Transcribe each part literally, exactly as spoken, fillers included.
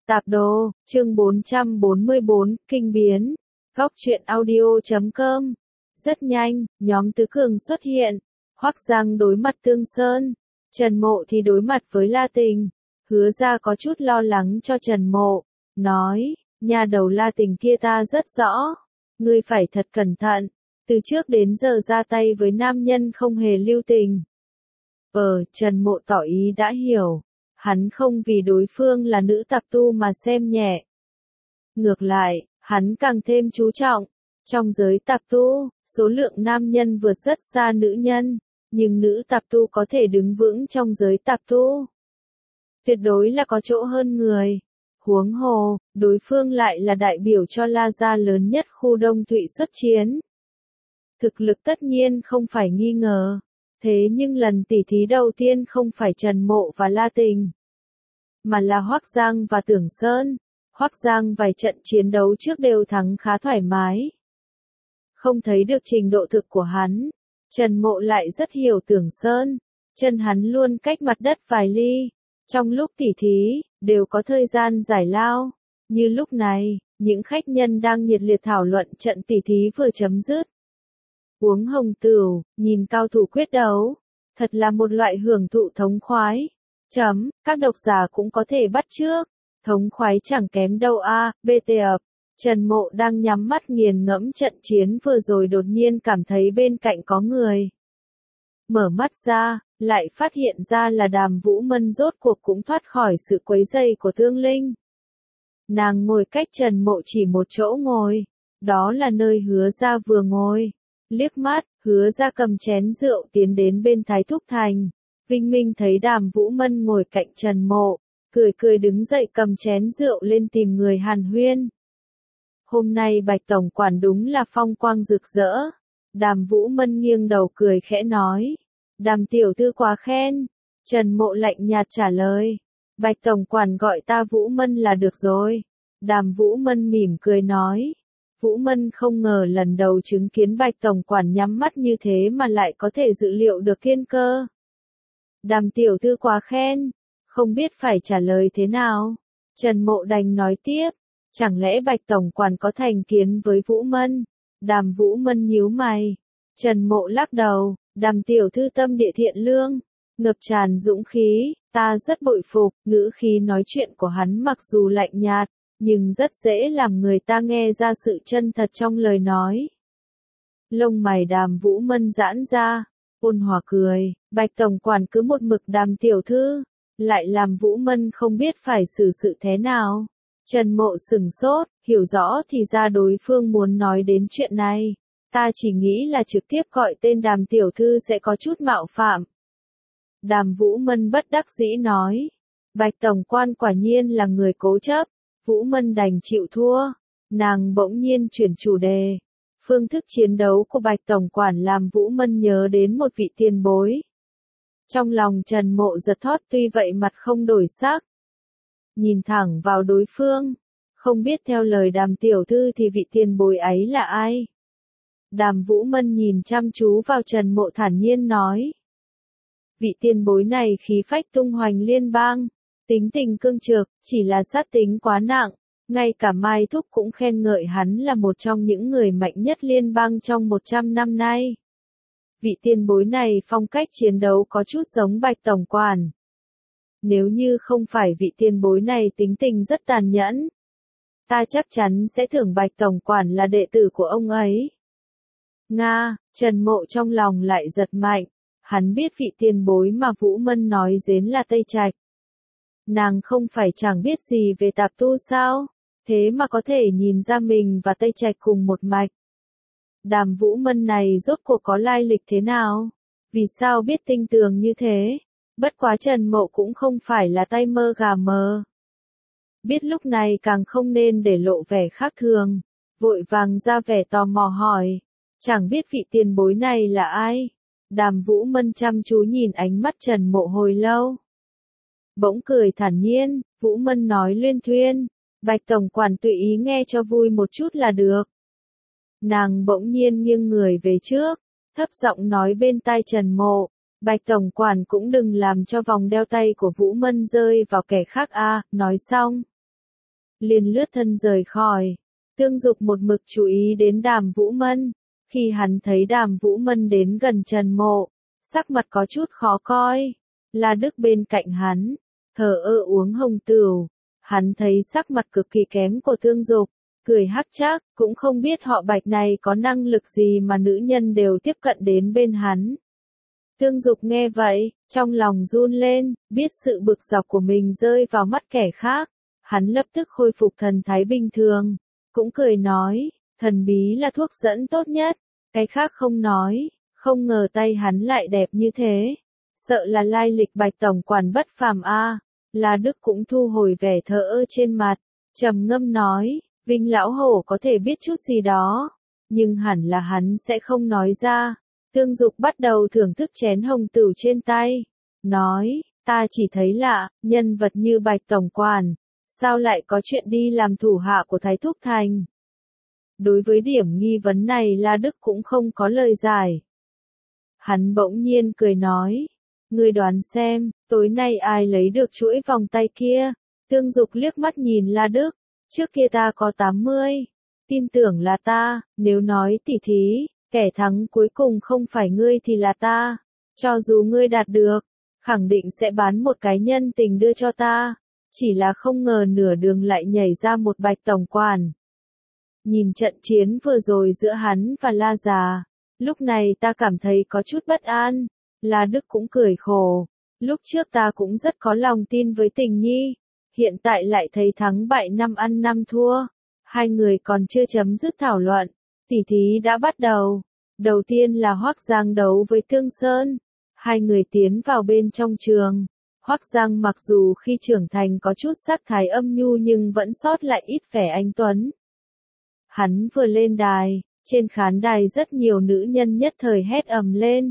Tạp đồ, chương bốn trăm bốn mươi bốn, kinh biến. Góc truyện audio chấm com. Rất nhanh, nhóm Tứ Cường xuất hiện. Hoắc Giang đối mặt Tương Sơn. Trần Mộ thì đối mặt với La Tình. Hứa ra có chút lo lắng cho Trần Mộ. Nói, nhà đầu La Tình kia ta rất rõ. Ngươi phải thật cẩn thận. Từ trước đến giờ ra tay với nam nhân không hề lưu tình. Ờ, Trần Mộ tỏ ý đã hiểu. Hắn không vì đối phương là nữ tạp tu mà xem nhẹ. Ngược lại, hắn càng thêm chú trọng. Trong giới tạp tu, số lượng nam nhân vượt rất xa nữ nhân, nhưng nữ tạp tu có thể đứng vững trong giới tạp tu. Tuyệt đối là có chỗ hơn người. Huống hồ, đối phương lại là đại biểu cho La gia lớn nhất khu Đông Thụy xuất chiến. Thực lực tất nhiên không phải nghi ngờ. Thế nhưng lần tỉ thí đầu tiên không phải Trần Mộ và La Tình, mà là Hoắc Giang và Tưởng Sơn. Hoắc Giang vài trận chiến đấu trước đều thắng khá thoải mái. Không thấy được trình độ thực của hắn. Trần Mộ lại rất hiểu Tưởng Sơn. Chân hắn luôn cách mặt đất vài ly. Trong lúc tỉ thí, đều có thời gian giải lao. Như lúc này, những khách nhân đang nhiệt liệt thảo luận trận tỉ thí vừa chấm dứt. Uống hồng tửu, nhìn cao thủ quyết đấu. Thật là một loại hưởng thụ thống khoái. Chấm, các độc giả cũng có thể bắt chước. Thống khoái chẳng kém đâu a, bê tê ập. Trần Mộ đang nhắm mắt nghiền ngẫm trận chiến vừa rồi đột nhiên cảm thấy bên cạnh có người. Mở mắt ra, lại phát hiện ra là Đàm Vũ Mân rốt cuộc cũng thoát khỏi sự quấy rầy của Thương Linh. Nàng ngồi cách Trần Mộ chỉ một chỗ ngồi. Đó là nơi Hứa Gia vừa ngồi. Liếc mắt, Hứa Gia cầm chén rượu tiến đến bên Thái Thúc Thành. Vinh Minh thấy Đàm Vũ Mân ngồi cạnh Trần Mộ, cười cười đứng dậy cầm chén rượu lên tìm người hàn huyên. Hôm nay Bạch Tổng Quản đúng là phong quang rực rỡ. Đàm Vũ Mân nghiêng đầu cười khẽ nói. Đàm tiểu thư quá khen. Trần Mộ lạnh nhạt trả lời. Bạch Tổng Quản gọi ta Vũ Mân là được rồi. Đàm Vũ Mân mỉm cười nói. Vũ Mân không ngờ lần đầu chứng kiến Bạch Tổng Quản nhắm mắt như thế mà lại có thể dự liệu được thiên cơ. Đàm tiểu thư quá khen. Không biết phải trả lời thế nào. Trần Mộ đành nói tiếp. Chẳng lẽ Bạch Tổng Quản có thành kiến với Vũ Mân? Đàm Vũ Mân nhíu mày. Trần Mộ lắc đầu. Đàm tiểu thư tâm địa thiện lương. Ngập tràn dũng khí. Ta rất bội phục. Ngữ khí nói chuyện của hắn mặc dù lạnh nhạt, nhưng rất dễ làm người ta nghe ra sự chân thật trong lời nói. Lông mày Đàm Vũ Mân giãn ra. Ôn hòa cười. Bạch Tổng Quản cứ một mực Đàm tiểu thư. Lại làm Vũ Mân không biết phải xử sự thế nào. Trần Mộ sửng sốt, hiểu rõ thì ra đối phương muốn nói đến chuyện này. Ta chỉ nghĩ là trực tiếp gọi tên Đàm tiểu thư sẽ có chút mạo phạm. Đàm Vũ Mân bất đắc dĩ nói. Bạch Tổng Quan quả nhiên là người cố chấp. Vũ Mân đành chịu thua. Nàng bỗng nhiên chuyển chủ đề. Phương thức chiến đấu của Bạch Tổng Quản làm Vũ Mân nhớ đến một vị tiền bối. Trong lòng Trần Mộ giật thót, tuy vậy mặt không đổi sắc. Nhìn thẳng vào đối phương. Không biết theo lời Đàm tiểu thư thì vị tiền bối ấy là ai? Đàm Vũ Mân nhìn chăm chú vào Trần Mộ thản nhiên nói. Vị tiền bối này khí phách tung hoành liên bang. Tính tình cương trực, chỉ là sát tính quá nặng. Ngay cả Mai Thúc cũng khen ngợi hắn là một trong những người mạnh nhất liên bang trong một trăm năm nay. Vị tiền bối này phong cách chiến đấu có chút giống Bạch Tổng Quản. Nếu như không phải vị tiền bối này tính tình rất tàn nhẫn, ta chắc chắn sẽ thưởng Bạch Tổng Quản là đệ tử của ông ấy. Nga, Trần Mộ trong lòng lại giật mạnh. Hắn biết vị tiền bối mà Vũ Mân nói đến là Tây Trạch. Nàng không phải chẳng biết gì về tạp tu sao? Thế mà có thể nhìn ra mình và Tây Trạch cùng một mạch. Đàm Vũ Mân này rốt cuộc có lai lịch thế nào? Vì sao biết tinh tường như thế? Bất quá Trần Mộ cũng không phải là tay mơ gà mờ. Biết lúc này càng không nên để lộ vẻ khác thường. Vội vàng ra vẻ tò mò hỏi. Chẳng biết vị tiền bối này là ai? Đàm Vũ Mân chăm chú nhìn ánh mắt Trần Mộ hồi lâu. Bỗng cười thản nhiên. Vũ Mân nói luyên thuyên. Bạch Tổng Quản tùy ý nghe cho vui một chút là được. Nàng bỗng nhiên nghiêng người về trước. Thấp giọng nói bên tai Trần Mộ. Bạch Tổng Quản cũng đừng làm cho vòng đeo tay của Vũ Mân rơi vào kẻ khác a. Nói xong, liền lướt thân rời khỏi. Tương Dục một mực chú ý đến Đàm Vũ Mân, khi hắn thấy Đàm Vũ Mân đến gần Trần Mộ, sắc mặt có chút khó coi. La Đức bên cạnh hắn, thờ ơ uống hồng tửu, hắn thấy sắc mặt cực kỳ kém của Tương Dục, cười hắc trác, cũng không biết họ Bạch này có năng lực gì mà nữ nhân đều tiếp cận đến bên hắn. Tương Dục nghe vậy, trong lòng run lên, biết sự bực dọc của mình rơi vào mắt kẻ khác, hắn lập tức khôi phục thần thái bình thường, cũng cười nói, thần bí là thuốc dẫn tốt nhất, cái khác không nói, không ngờ tay hắn lại đẹp như thế, sợ là lai lịch Bạch tổng quản bất phàm a. La Đức cũng thu hồi vẻ thờ ơ trên mặt, trầm ngâm nói, Vinh lão hổ có thể biết chút gì đó, nhưng hẳn là hắn sẽ không nói ra. Tương Dục bắt đầu thưởng thức chén hồng tửu trên tay, nói, ta chỉ thấy lạ, nhân vật như Bạch tổng quản, sao lại có chuyện đi làm thủ hạ của Thái Thúc Thành. Đối với điểm nghi vấn này La Đức cũng không có lời giải. Hắn bỗng nhiên cười nói, ngươi đoán xem, tối nay ai lấy được chuỗi vòng tay kia. Tương Dục liếc mắt nhìn La Đức, trước kia ta có tám mươi, tin tưởng là ta, nếu nói tỉ thí, kẻ thắng cuối cùng không phải ngươi thì là ta, cho dù ngươi đạt được, khẳng định sẽ bán một cái nhân tình đưa cho ta, chỉ là không ngờ nửa đường lại nhảy ra một Bạch tổng quản. Nhìn trận chiến vừa rồi giữa hắn và La già, lúc này ta cảm thấy có chút bất an. La Đức cũng cười khổ, lúc trước ta cũng rất có lòng tin với Tình Nhi, hiện tại lại thấy thắng bại năm ăn năm thua, hai người còn chưa chấm dứt thảo luận, tỉ thí đã bắt đầu. Đầu tiên là Hoắc Giang đấu với Tương Sơn, hai người tiến vào bên trong trường. Hoắc Giang mặc dù khi trưởng thành có chút sắc thái âm nhu nhưng vẫn sót lại ít vẻ anh tuấn. Hắn vừa lên đài, trên khán đài rất nhiều nữ nhân nhất thời hét ầm lên.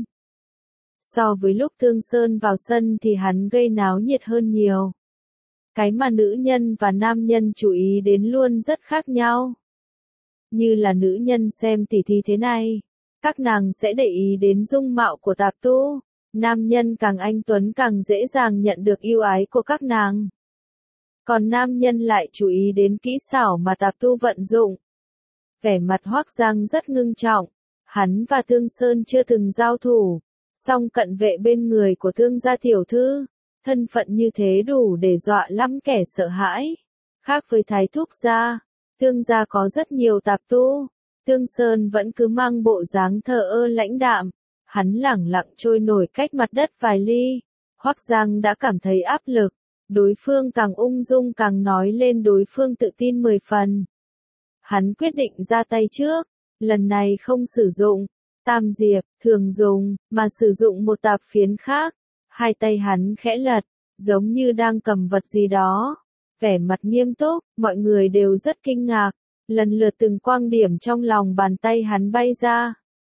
So với lúc Tương Sơn vào sân thì hắn gây náo nhiệt hơn nhiều. Cái mà nữ nhân và nam nhân chú ý đến luôn rất khác nhau. Như là nữ nhân xem tỉ thí thế này, các nàng sẽ để ý đến dung mạo của tạp tu, nam nhân càng anh tuấn càng dễ dàng nhận được yêu ái của các nàng. Còn nam nhân lại chú ý đến kỹ xảo mà tạp tu vận dụng. Vẻ mặt Hoắc Giang rất ngưng trọng, hắn và Tương Sơn chưa từng giao thủ, song cận vệ bên người của Tương gia tiểu thư, thân phận như thế đủ để dọa lắm kẻ sợ hãi. Khác với Thái Thúc gia, Tương gia có rất nhiều tạp tu, Tương Sơn vẫn cứ mang bộ dáng thờ ơ lãnh đạm, hắn lẳng lặng trôi nổi cách mặt đất vài ly. Hoắc Giang đã cảm thấy áp lực, đối phương càng ung dung càng nói lên đối phương tự tin mười phần. Hắn quyết định ra tay trước, lần này không sử dụng tam diệp, thường dùng, mà sử dụng một tạp phiến khác. Hai tay hắn khẽ lật, giống như đang cầm vật gì đó. Vẻ mặt nghiêm túc, mọi người đều rất kinh ngạc. Lần lượt từng quang điểm trong lòng bàn tay hắn bay ra.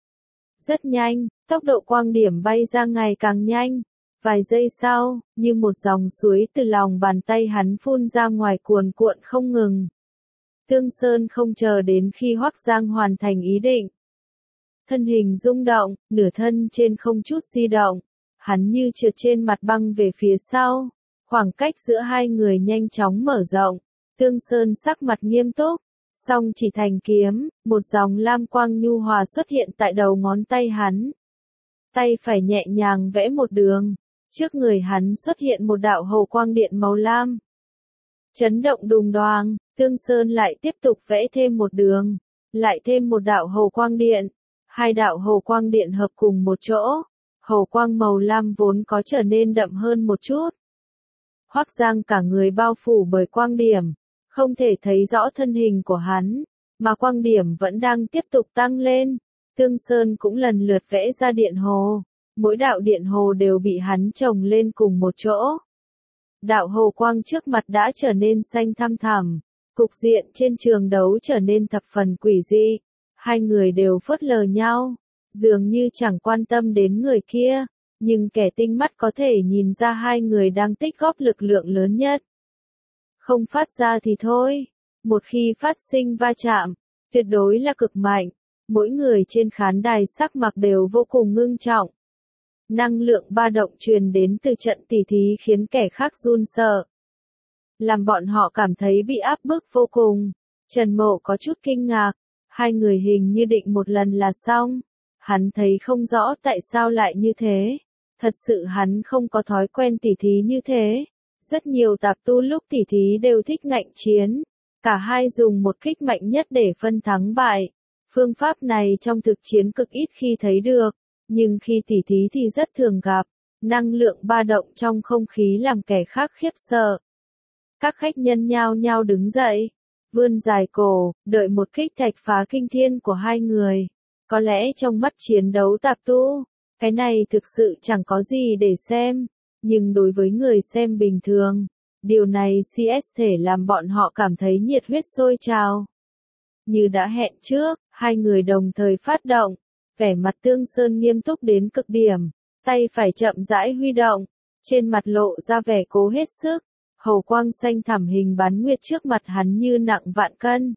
Rất nhanh, tốc độ quang điểm bay ra ngày càng nhanh. Vài giây sau, như một dòng suối từ lòng bàn tay hắn phun ra ngoài cuồn cuộn không ngừng. Tương Sơn không chờ đến khi Hoắc Giang hoàn thành ý định. Thân hình rung động, nửa thân trên không chút di động. Hắn như trượt trên mặt băng về phía sau. Khoảng cách giữa hai người nhanh chóng mở rộng. Tương Sơn sắc mặt nghiêm túc. Song chỉ thành kiếm, một dòng lam quang nhu hòa xuất hiện tại đầu ngón tay hắn. Tay phải nhẹ nhàng vẽ một đường. Trước người hắn xuất hiện một đạo hồ quang điện màu lam. Chấn động đùng đoàng, Tương Sơn lại tiếp tục vẽ thêm một đường. Lại thêm một đạo hồ quang điện. Hai đạo hồ quang điện hợp cùng một chỗ. Hồ quang màu lam vốn có trở nên đậm hơn một chút. Hoắc Giang cả người bao phủ bởi quang điểm. Không thể thấy rõ thân hình của hắn. Mà quang điểm vẫn đang tiếp tục tăng lên. Tương Sơn cũng lần lượt vẽ ra điện hồ. Mỗi đạo điện hồ đều bị hắn chồng lên cùng một chỗ. Đạo hồ quang trước mặt đã trở nên xanh thăm thẳm. Cục diện trên trường đấu trở nên thập phần quỷ dị. Hai người đều phớt lờ nhau. Dường như chẳng quan tâm đến người kia. Nhưng kẻ tinh mắt có thể nhìn ra hai người đang tích góp lực lượng lớn nhất. Không phát ra thì thôi. Một khi phát sinh va chạm, tuyệt đối là cực mạnh. Mỗi người trên khán đài sắc mặt đều vô cùng ngưng trọng. Năng lượng ba động truyền đến từ trận tỉ thí khiến kẻ khác run sợ. làm bọn họ cảm thấy bị áp bức vô cùng. Trần Mộ có chút kinh ngạc, hai người hình như định một lần là xong. Hắn thấy không rõ tại sao lại như thế. Thật sự hắn không có thói quen tỉ thí như thế. Rất nhiều tạp tu lúc tỉ thí đều thích ngạnh chiến. Cả hai dùng một kích mạnh nhất để phân thắng bại. Phương pháp này trong thực chiến cực ít khi thấy được, nhưng khi tỉ thí thì rất thường gặp. Năng lượng ba động trong không khí làm kẻ khác khiếp sợ. Các khách nhân nhao nhao đứng dậy, vươn dài cổ, đợi một kích thạch phá kinh thiên của hai người. Có lẽ trong mắt chiến đấu tạp tu, cái này thực sự chẳng có gì để xem, nhưng đối với người xem bình thường, điều này xê ét thể làm bọn họ cảm thấy nhiệt huyết sôi trào. Như đã hẹn trước, hai người đồng thời phát động, vẻ mặt Tương Sơn nghiêm túc đến cực điểm, tay phải chậm rãi huy động, trên mặt lộ ra vẻ cố hết sức, hầu quang xanh thẳm hình bán nguyệt trước mặt hắn như nặng vạn cân.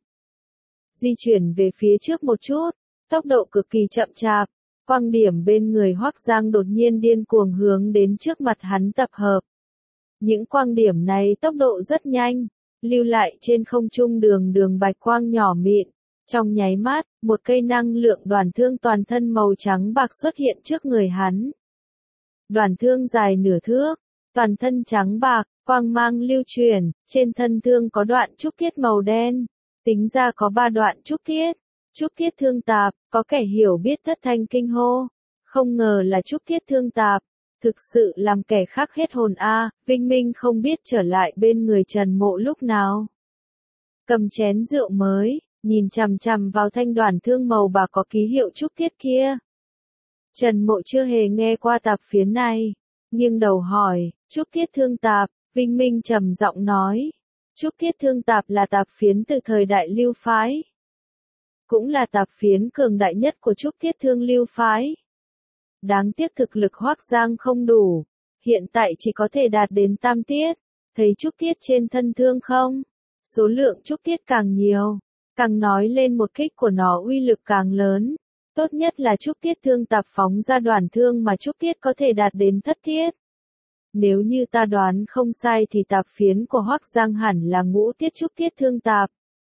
Di chuyển về phía trước một chút, tốc độ cực kỳ chậm chạp, quang điểm bên người Hoắc Giang đột nhiên điên cuồng hướng đến trước mặt hắn tập hợp. Những quang điểm này tốc độ rất nhanh, lưu lại trên không trung đường đường bạch quang nhỏ mịn. Trong nháy mắt, một cây năng lượng đoàn thương toàn thân màu trắng bạc xuất hiện trước người hắn. Đoàn thương dài nửa thước, toàn thân trắng bạc, quang mang lưu truyền, trên thân thương có đoạn trúc thiết màu đen. Tính ra có ba đoạn trúc thiết. Trúc thiết thương tạp, có kẻ hiểu biết thất thanh kinh hô. Không ngờ là trúc thiết thương tạp. Thực sự làm kẻ khác hết hồn a. Vinh Minh không biết trở lại bên người Trần Mộ lúc nào. Cầm chén rượu mới, nhìn chằm chằm vào thanh đoàn thương màu bạc có ký hiệu trúc thiết kia. Trần Mộ chưa hề nghe qua tạp phiến này, nghiêng đầu hỏi, trúc thiết thương tạp. Vinh Minh trầm giọng nói, trúc thiết thương tạp là tạp phiến từ thời đại Lưu phái, cũng là tạp phiến cường đại nhất của trúc thiết thương Lưu phái. Đáng tiếc thực lực Hoắc Giang không đủ, hiện tại chỉ có thể đạt đến tam tiết. Thấy trúc thiết trên thân thương không? Số lượng trúc thiết càng nhiều, càng nói lên một kích của nó uy lực càng lớn. Tốt nhất là trúc thiết thương tạp phóng ra đoàn thương mà trúc thiết có thể đạt đến thất thiết. Nếu như ta đoán không sai thì tạp phiến của Hoắc Giang hẳn là ngũ tiết trúc thiết thương tạp.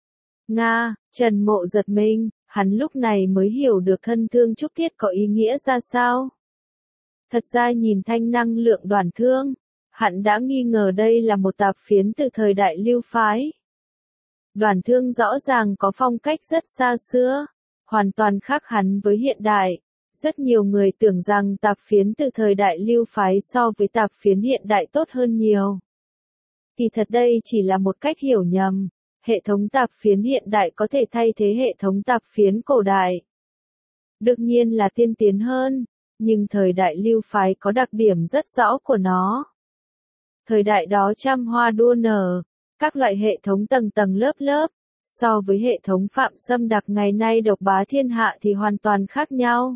Nga, Trần Mộ giật mình, hắn lúc này mới hiểu được thân thương trúc thiết có ý nghĩa ra sao. Thật ra nhìn thanh năng lượng đoàn thương, hắn đã nghi ngờ đây là một tạp phiến từ thời đại Lưu phái. Đoàn thương rõ ràng có phong cách rất xa xưa, hoàn toàn khác hẳn với hiện đại. Rất nhiều người tưởng rằng tạp phiến từ thời đại Lưu phái so với tạp phiến hiện đại tốt hơn nhiều. Kỳ thật đây chỉ là một cách hiểu nhầm. Hệ thống tạp phiến hiện đại có thể thay thế hệ thống tạp phiến cổ đại. Đương nhiên là tiên tiến hơn, nhưng thời đại Lưu phái có đặc điểm rất rõ của nó. Thời đại đó trăm hoa đua nở, các loại hệ thống tầng tầng lớp lớp, so với hệ thống Phạm Sâm Đặc ngày nay độc bá thiên hạ thì hoàn toàn khác nhau.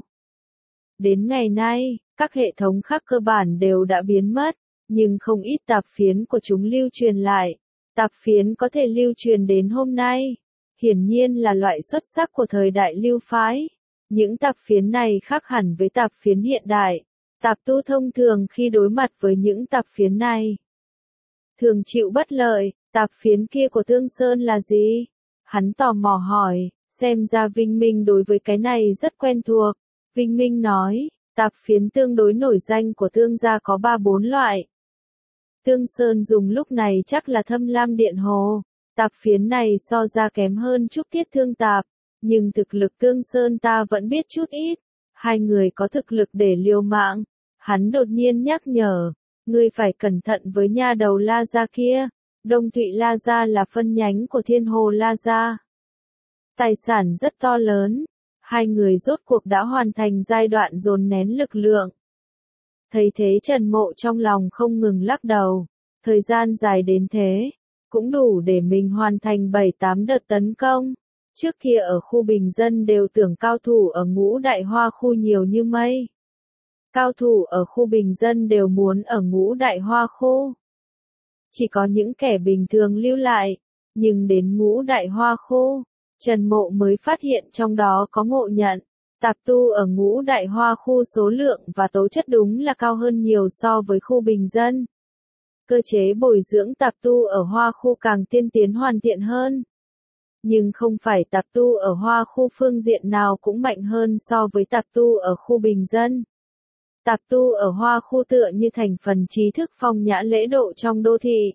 Đến ngày nay, các hệ thống khác cơ bản đều đã biến mất, nhưng không ít tạp phiến của chúng lưu truyền lại. Tạp phiến có thể lưu truyền đến hôm nay, hiển nhiên là loại xuất sắc của thời đại Lưu phái. Những tạp phiến này khác hẳn với tạp phiến hiện đại. Tạp tu thông thường khi đối mặt với những tạp phiến này, thường chịu bất lợi. Tạp phiến kia của Tương Sơn là gì? Hắn tò mò hỏi, xem ra Vinh Minh đối với cái này rất quen thuộc. Vinh Minh nói, tạp phiến tương đối nổi danh của Tương gia có ba bốn loại. Tương Sơn dùng lúc này chắc là Thâm Lam Điện Hồ. Tạp phiến này so ra kém hơn trúc thiết thương tạp, nhưng thực lực Tương Sơn ta vẫn biết chút ít. Hai người có thực lực để liều mạng. Hắn đột nhiên nhắc nhở, ngươi phải cẩn thận với nha đầu La Gia kia. Đông Thụy La Gia là phân nhánh của Thiên Hồ La Gia. Tài sản rất to lớn. Hai người rốt cuộc đã hoàn thành giai đoạn dồn nén lực lượng. Thấy thế Trần Mộ trong lòng không ngừng lắc đầu. Thời gian dài đến thế, cũng đủ để mình hoàn thành bảy tám đợt tấn công. Trước kia ở khu bình dân đều tưởng cao thủ ở Ngũ Đại Hoa khu nhiều như mây. Cao thủ ở khu bình dân đều muốn ở Ngũ Đại Hoa khu. Chỉ có những kẻ bình thường lưu lại, nhưng đến Ngũ Đại Hoa khu, Trần Mộ mới phát hiện trong đó có ngộ nhận. Tạp tu ở Ngũ Đại Hoa khu số lượng và tố chất đúng là cao hơn nhiều so với khu bình dân. cơ chế bồi dưỡng tạp tu ở Hoa Khu càng tiên tiến hoàn thiện hơn. Nhưng không phải tạp tu ở Hoa Khu phương diện nào cũng mạnh hơn so với tạp tu ở khu bình dân. Tạp tu ở Hoa Khu tựa như thành phần trí thức phong nhã lễ độ trong đô thị.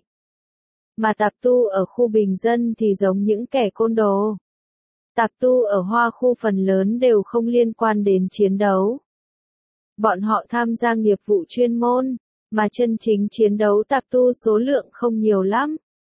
Mà tạp tu ở khu bình dân thì giống những kẻ côn đồ. Tạp tu ở Hoa Khu phần lớn đều không liên quan đến chiến đấu. Bọn họ tham gia nghiệp vụ chuyên môn, mà chân chính chiến đấu tạp tu số lượng không nhiều lắm.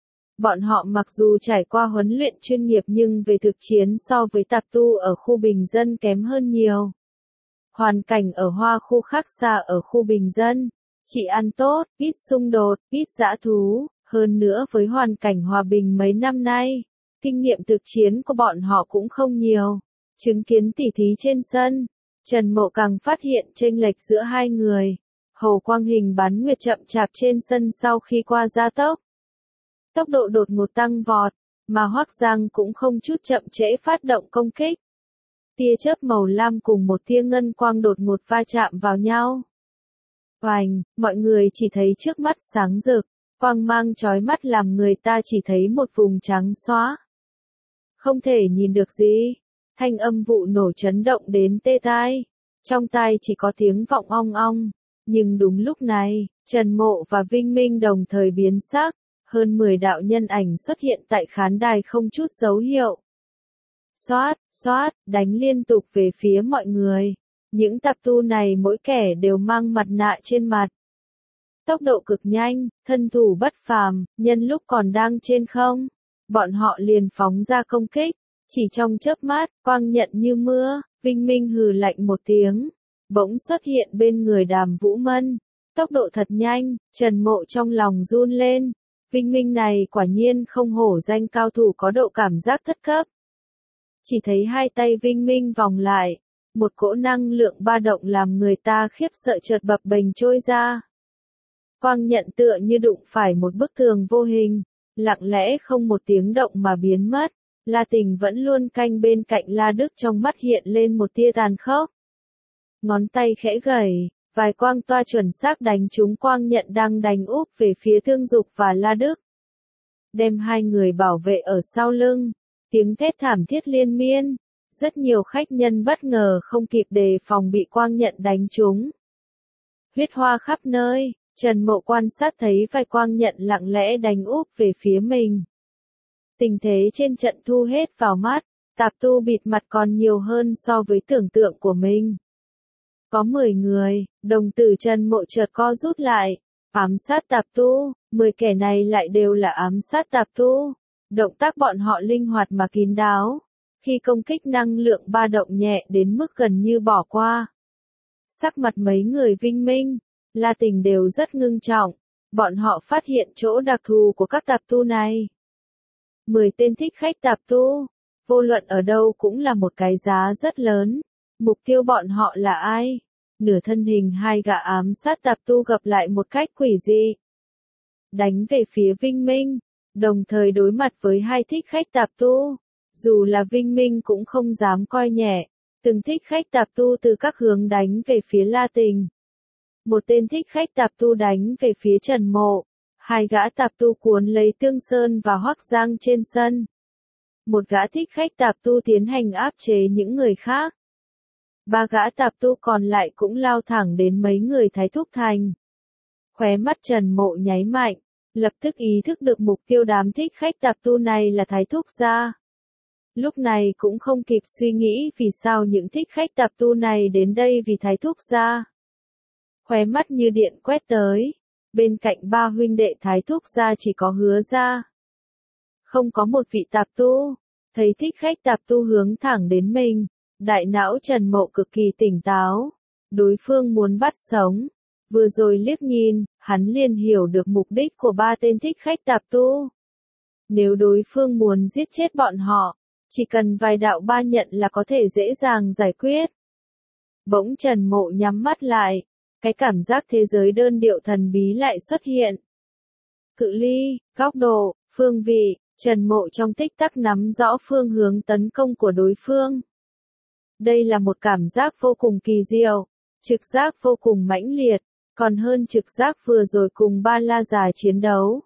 Bọn họ mặc dù trải qua huấn luyện chuyên nghiệp nhưng về thực chiến so với tạp tu ở khu bình dân kém hơn nhiều. Hoàn cảnh ở Hoa Khu khác xa ở khu bình dân, chỉ ăn tốt, ít xung đột, ít dã thú, hơn nữa với hoàn cảnh hòa bình mấy năm nay, kinh nghiệm thực chiến của bọn họ cũng không nhiều. Chứng kiến tỉ thí trên sân, Trần Mộ càng phát hiện chênh lệch giữa hai người. Hồ Quang Hình bắn nguyệt chậm chạp trên sân sau khi qua gia tốc. Tốc độ đột ngột tăng vọt, mà Hoắc Giang cũng không chút chậm trễ phát động công kích. Tia chớp màu lam cùng một tia ngân quang đột ngột va chạm vào nhau. Oành, mọi người chỉ thấy trước mắt sáng rực, quang mang chói mắt làm người ta chỉ thấy một vùng trắng xóa. Không thể nhìn được gì, thanh âm vụ nổ chấn động đến tê tai, trong tai chỉ có tiếng vọng ong ong. Nhưng đúng lúc này, Trần Mộ và Vinh Minh đồng thời biến sắc, hơn mười đạo nhân ảnh xuất hiện tại khán đài không chút dấu hiệu. Xoát, xoát, đánh liên tục về phía mọi người. Những tạp tu này mỗi kẻ đều mang mặt nạ trên mặt. Tốc độ cực nhanh, thân thủ bất phàm, nhân lúc còn đang trên không, bọn họ liền phóng ra công kích. Chỉ trong chớp mắt, quang nhận như mưa, Vinh Minh hừ lạnh một tiếng. Bỗng xuất hiện bên người Đàm Vũ Mân. Tốc độ thật nhanh, Trần Mộ trong lòng run lên. Vinh Minh này quả nhiên không hổ danh cao thủ có độ cảm giác thất cấp. Chỉ thấy hai tay Vinh Minh vòng lại. Một cỗ năng lượng ba động làm người ta khiếp sợ chợt bập bềnh trôi ra. Quang nhận tựa như đụng phải một bức tường vô hình. Lặng lẽ không một tiếng động mà biến mất. La Tình vẫn luôn canh bên cạnh La Đức trong mắt hiện lên một tia tàn khốc. Ngón tay khẽ gẩy, vài quang toa chuẩn xác đánh trúng Quang nhận đang đánh úp về phía Thương Dục và La Đức. Đem hai người bảo vệ ở sau lưng, tiếng thét thảm thiết liên miên, rất nhiều khách nhân bất ngờ không kịp đề phòng bị Quang nhận đánh trúng. Huyết hoa khắp nơi, Trần Mộ quan sát thấy vài Quang nhận lặng lẽ đánh úp về phía mình. Tình thế trên trận thu hết vào mắt, tạp tu bịt mặt còn nhiều hơn so với tưởng tượng của mình. Có mười người, đồng tử Trần Mộ chợt co rút lại, ám sát tạp tu, mười kẻ này lại đều là ám sát tạp tu. Động tác bọn họ linh hoạt mà kín đáo, khi công kích năng lượng ba động nhẹ đến mức gần như bỏ qua. Sắc mặt mấy người Vinh Minh, La Tình đều rất ngưng trọng, bọn họ phát hiện chỗ đặc thù của các tạp tu này. mười tên thích khách tạp tu, vô luận ở đâu cũng là một cái giá rất lớn. Mục tiêu bọn họ là ai? Nửa thân hình hai gã ám sát tạp tu gặp lại một cách quỷ dị. Đánh về phía Vinh Minh, đồng thời đối mặt với hai thích khách tạp tu. Dù là Vinh Minh cũng không dám coi nhẹ, từng thích khách tạp tu từ các hướng đánh về phía La Tình. Một tên thích khách tạp tu đánh về phía Trần Mộ, hai gã tạp tu cuốn lấy Tương Sơn và Hoắc Giang trên sân. Một gã thích khách tạp tu tiến hành áp chế những người khác. Ba gã tạp tu còn lại cũng lao thẳng đến mấy người Thái Thúc Thành. Khóe mắt Trần Mộ nháy mạnh, lập tức ý thức được mục tiêu đám thích khách tạp tu này là Thái Thúc gia. Lúc này cũng không kịp suy nghĩ vì sao những thích khách tạp tu này đến đây vì Thái Thúc gia. Khóe mắt như điện quét tới, bên cạnh ba huynh đệ Thái Thúc gia chỉ có Hứa gia. Không có một vị tạp tu, thấy thích khách tạp tu hướng thẳng đến mình. Đại não Trần Mộ cực kỳ tỉnh táo, đối phương muốn bắt sống. Vừa rồi liếc nhìn, hắn liền hiểu được mục đích của ba tên thích khách tạp tu. Nếu đối phương muốn giết chết bọn họ, chỉ cần vài đạo ba nhận là có thể dễ dàng giải quyết. Bỗng Trần Mộ nhắm mắt lại, cái cảm giác thế giới đơn điệu thần bí lại xuất hiện. Cự ly, góc độ, phương vị, Trần Mộ trong tích tắc nắm rõ phương hướng tấn công của đối phương. Đây là một cảm giác vô cùng kỳ diệu, trực giác vô cùng mãnh liệt, còn hơn trực giác vừa rồi cùng ba la già chiến đấu.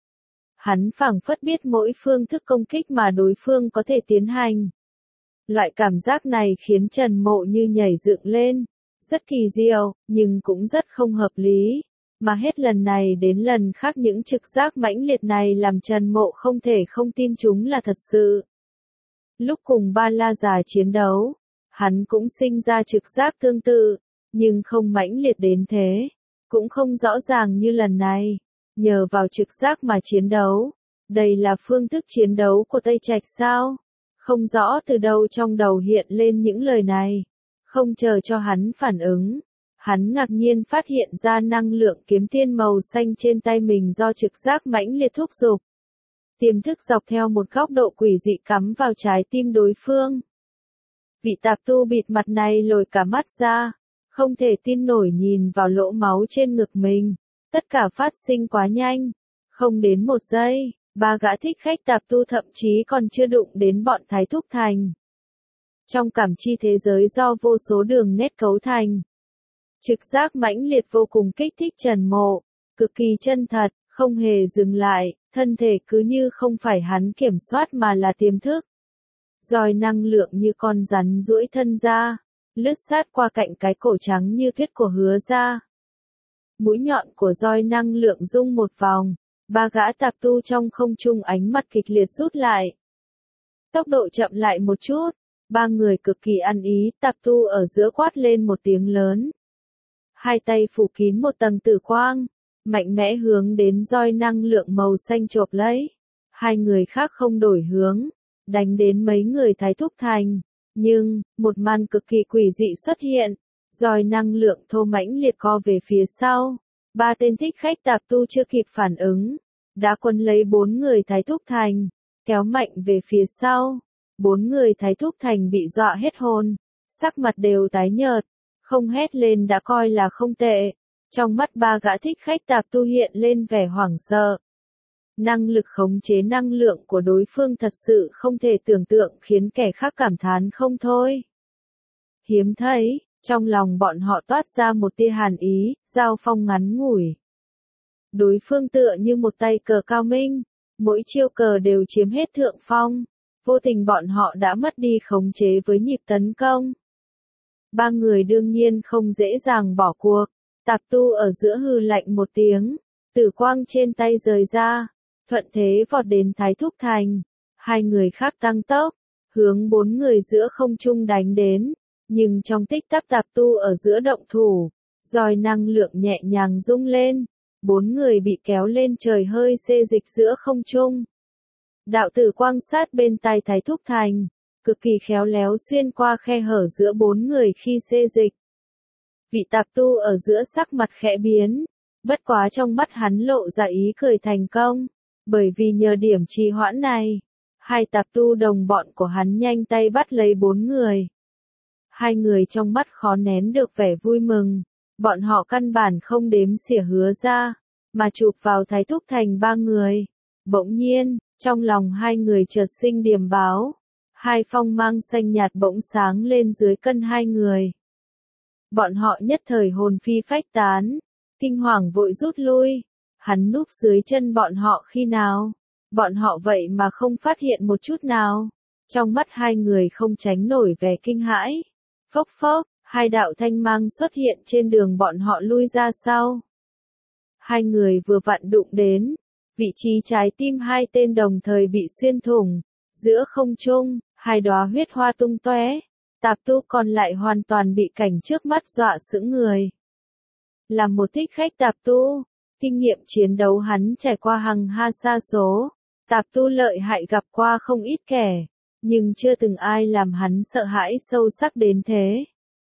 Hắn phảng phất biết mỗi phương thức công kích mà đối phương có thể tiến hành. Loại cảm giác này khiến Trần Mộ Như nhảy dựng lên, rất kỳ diệu, nhưng cũng rất không hợp lý. Mà hết lần này đến lần khác những trực giác mãnh liệt này làm Trần Mộ không thể không tin chúng là thật sự. Lúc cùng ba la già chiến đấu, hắn cũng sinh ra trực giác tương tự, nhưng không mãnh liệt đến thế, cũng không rõ ràng như lần này. Nhờ vào trực giác mà chiến đấu, đây là phương thức chiến đấu của Tây Trạch sao? Không rõ từ đâu trong đầu hiện lên những lời này. Không chờ cho hắn phản ứng, hắn ngạc nhiên phát hiện ra năng lượng kiếm tiên màu xanh trên tay mình do trực giác mãnh liệt thúc giục. Tiềm thức dọc theo một góc độ quỷ dị cắm vào trái tim đối phương. Vị tạp tu bịt mặt này lồi cả mắt ra, không thể tin nổi nhìn vào lỗ máu trên ngực mình. Tất cả phát sinh quá nhanh, không đến một giây, ba gã thích khách tạp tu thậm chí còn chưa đụng đến bọn Thái Thúc Thành. Trong cảm chi thế giới do vô số đường nét cấu thành, trực giác mãnh liệt vô cùng kích thích Trần Mộ, cực kỳ chân thật, không hề dừng lại, thân thể cứ như không phải hắn kiểm soát mà là tiềm thức. Roi năng lượng như con rắn duỗi thân ra, lướt sát qua cạnh cái cổ trắng như tuyết của Hứa Gia. Mũi nhọn của roi năng lượng rung một vòng, ba gã tạp tu trong không trung ánh mắt kịch liệt rút lại. Tốc độ chậm lại một chút, ba người cực kỳ ăn ý, tạp tu ở giữa quát lên một tiếng lớn. Hai tay phủ kín một tầng tử quang, mạnh mẽ hướng đến roi năng lượng màu xanh chộp lấy. Hai người khác không đổi hướng, đánh đến mấy người Thái Thúc Thành. Nhưng, một màn cực kỳ quỷ dị xuất hiện. Roi năng lượng thô mãnh liệt co về phía sau. Ba tên thích khách tạp tu chưa kịp phản ứng, đã quấn lấy bốn người Thái Thúc Thành, kéo mạnh về phía sau. Bốn người Thái Thúc Thành bị dọa hết hồn, sắc mặt đều tái nhợt, không hét lên đã coi là không tệ. Trong mắt ba gã thích khách tạp tu hiện lên vẻ hoảng sợ. Năng lực khống chế năng lượng của đối phương thật sự không thể tưởng tượng, khiến kẻ khác cảm thán không thôi. Hiếm thấy. Trong lòng bọn họ toát ra một tia hàn ý, giao phong ngắn ngủi. Đối phương tựa như một tay cờ cao minh, mỗi chiêu cờ đều chiếm hết thượng phong, vô tình bọn họ đã mất đi khống chế với nhịp tấn công. Ba người đương nhiên không dễ dàng bỏ cuộc, tạp tu ở giữa hừ lạnh một tiếng, tử quang trên tay rời ra, thuận thế vọt đến Thái Thúc Thành. Hai người khác tăng tốc, hướng bốn người giữa không trung đánh đến. Nhưng trong tích tắc tạp tu ở giữa động thủ, roi năng lượng nhẹ nhàng rung lên, bốn người bị kéo lên trời hơi xê dịch giữa không trung. Đạo tử quang sát bên tai Thái Thúc Thành, cực kỳ khéo léo xuyên qua khe hở giữa bốn người khi xê dịch. Vị tạp tu ở giữa sắc mặt khẽ biến, bất quá trong mắt hắn lộ ra ý cười thành công, bởi vì nhờ điểm trì hoãn này, hai tạp tu đồng bọn của hắn nhanh tay bắt lấy bốn người. Hai người trong mắt khó nén được vẻ vui mừng, bọn họ căn bản không đếm xỉa Hứa Ra, mà chụp vào Thái Thúc Thành ba người. Bỗng nhiên, trong lòng hai người chợt sinh điềm báo, hai phong mang xanh nhạt bỗng sáng lên dưới cân hai người. Bọn họ nhất thời hồn phi phách tán, kinh hoàng vội rút lui, hắn núp dưới chân bọn họ khi nào, bọn họ vậy mà không phát hiện một chút nào. Trong mắt hai người không tránh nổi vẻ kinh hãi. Phốc phốc, hai đạo thanh mang xuất hiện trên đường bọn họ lui ra sau. Hai người vừa vặn đụng đến, vị trí trái tim hai tên đồng thời bị xuyên thủng, giữa không trung, hai đóa huyết hoa tung tóe, tạp tu còn lại hoàn toàn bị cảnh trước mắt dọa sững người. Là một thích khách tạp tu, kinh nghiệm chiến đấu hắn trải qua hằng ha sa số, tạp tu lợi hại gặp qua không ít kẻ, nhưng chưa từng ai làm hắn sợ hãi sâu sắc đến thế.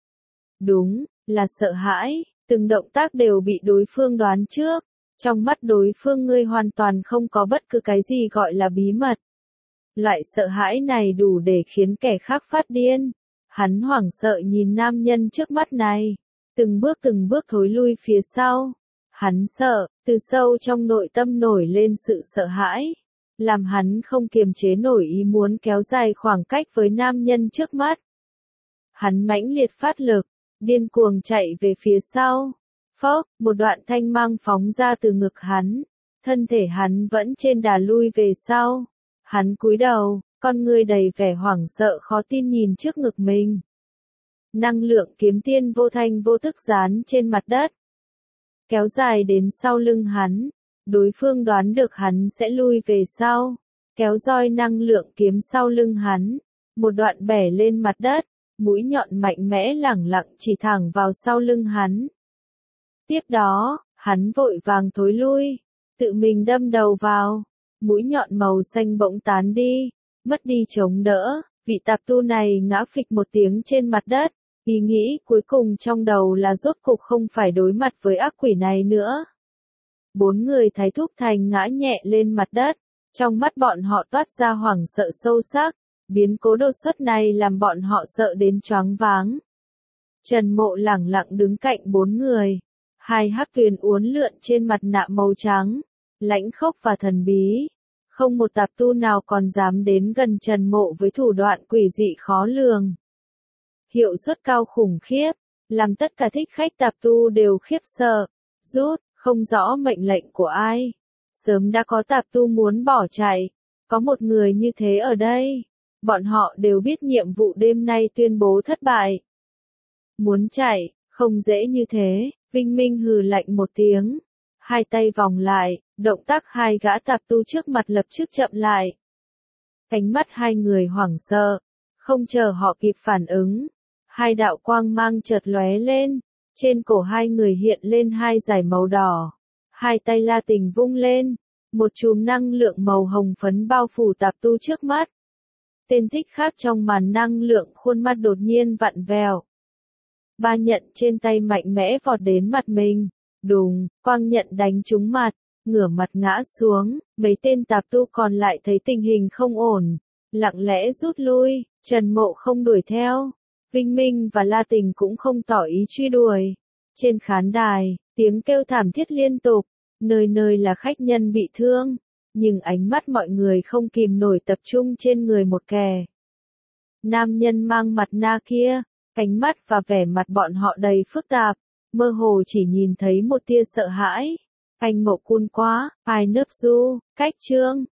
Đúng, là sợ hãi, từng động tác đều bị đối phương đoán trước, trong mắt đối phương ngươi hoàn toàn không có bất cứ cái gì gọi là bí mật. Loại sợ hãi này đủ để khiến kẻ khác phát điên. Hắn hoảng sợ nhìn nam nhân trước mắt này, từng bước từng bước thối lui phía sau. Hắn sợ, từ sâu trong nội tâm nổi lên sự sợ hãi, làm hắn không kiềm chế nổi ý muốn kéo dài khoảng cách với nam nhân trước mắt. Hắn mãnh liệt phát lực, điên cuồng chạy về phía sau. Phốc, một đoạn thanh mang phóng ra từ ngực hắn. Thân thể hắn vẫn trên đà lui về sau. Hắn cúi đầu, con người đầy vẻ hoảng sợ khó tin nhìn trước ngực mình. Năng lượng kiếm tiên vô thanh vô tức dán trên mặt đất. Kéo dài đến sau lưng hắn. Đối phương đoán được hắn sẽ lui về sau. Kéo roi năng lượng kiếm sau lưng hắn. Một đoạn bẻ lên mặt đất. Mũi nhọn mạnh mẽ lẳng lặng chỉ thẳng vào sau lưng hắn. Tiếp đó, hắn vội vàng thối lui. Tự mình đâm đầu vào. Mũi nhọn màu xanh bỗng tán đi. Mất đi chống đỡ. Vị tạp tu này ngã phịch một tiếng trên mặt đất. Ý nghĩ cuối cùng trong đầu là rốt cục không phải đối mặt với ác quỷ này nữa. Bốn người Thái Thúc Thành ngã nhẹ lên mặt đất. Trong mắt bọn họ toát ra hoảng sợ sâu sắc. Biến cố đột xuất này làm bọn họ sợ đến choáng váng. Trần Mộ lẳng lặng đứng cạnh bốn người. Hai hắc tuyền uốn lượn trên mặt nạ màu trắng. Lãnh khốc và thần bí. Không một tạp tu nào còn dám đến gần Trần Mộ với thủ đoạn quỷ dị khó lường. Hiệu suất cao khủng khiếp. Làm tất cả thích khách tạp tu đều khiếp sợ. Rút, không rõ mệnh lệnh của ai. Sớm đã có tạp tu muốn bỏ chạy. Có một người như thế ở đây. Bọn họ đều biết nhiệm vụ đêm nay tuyên bố thất bại. Muốn chạy, không dễ như thế, Vinh Minh hừ lạnh một tiếng. Hai tay vòng lại, động tác hai gã tạp tu trước mặt lập tức chậm lại. Ánh mắt hai người hoảng sợ, không chờ họ kịp phản ứng. Hai đạo quang mang chợt lóe lên, trên cổ hai người hiện lên hai dải màu đỏ. Hai tay La Tình vung lên, một chùm năng lượng màu hồng phấn bao phủ tạp tu trước mắt. Tên thích khác trong màn năng lượng khuôn mặt đột nhiên vặn vẹo. Ba nhận trên tay mạnh mẽ vọt đến mặt mình. Đùng, quang nhận đánh trúng mặt, ngửa mặt ngã xuống. Mấy tên tạp tu còn lại thấy tình hình không ổn. Lặng lẽ rút lui, Trần Mộ không đuổi theo. Vinh Minh và La Tình cũng không tỏ ý truy đuổi. Trên khán đài, tiếng kêu thảm thiết liên tục. Nơi nơi là khách nhân bị thương. Nhưng ánh mắt mọi người không kìm nổi tập trung trên người một kẻ. Nam nhân mang mặt nạ kia, ánh mắt và vẻ mặt bọn họ đầy phức tạp, mơ hồ chỉ nhìn thấy một tia sợ hãi. Anh Mộ Cun quá, ai nấp du, cách trương,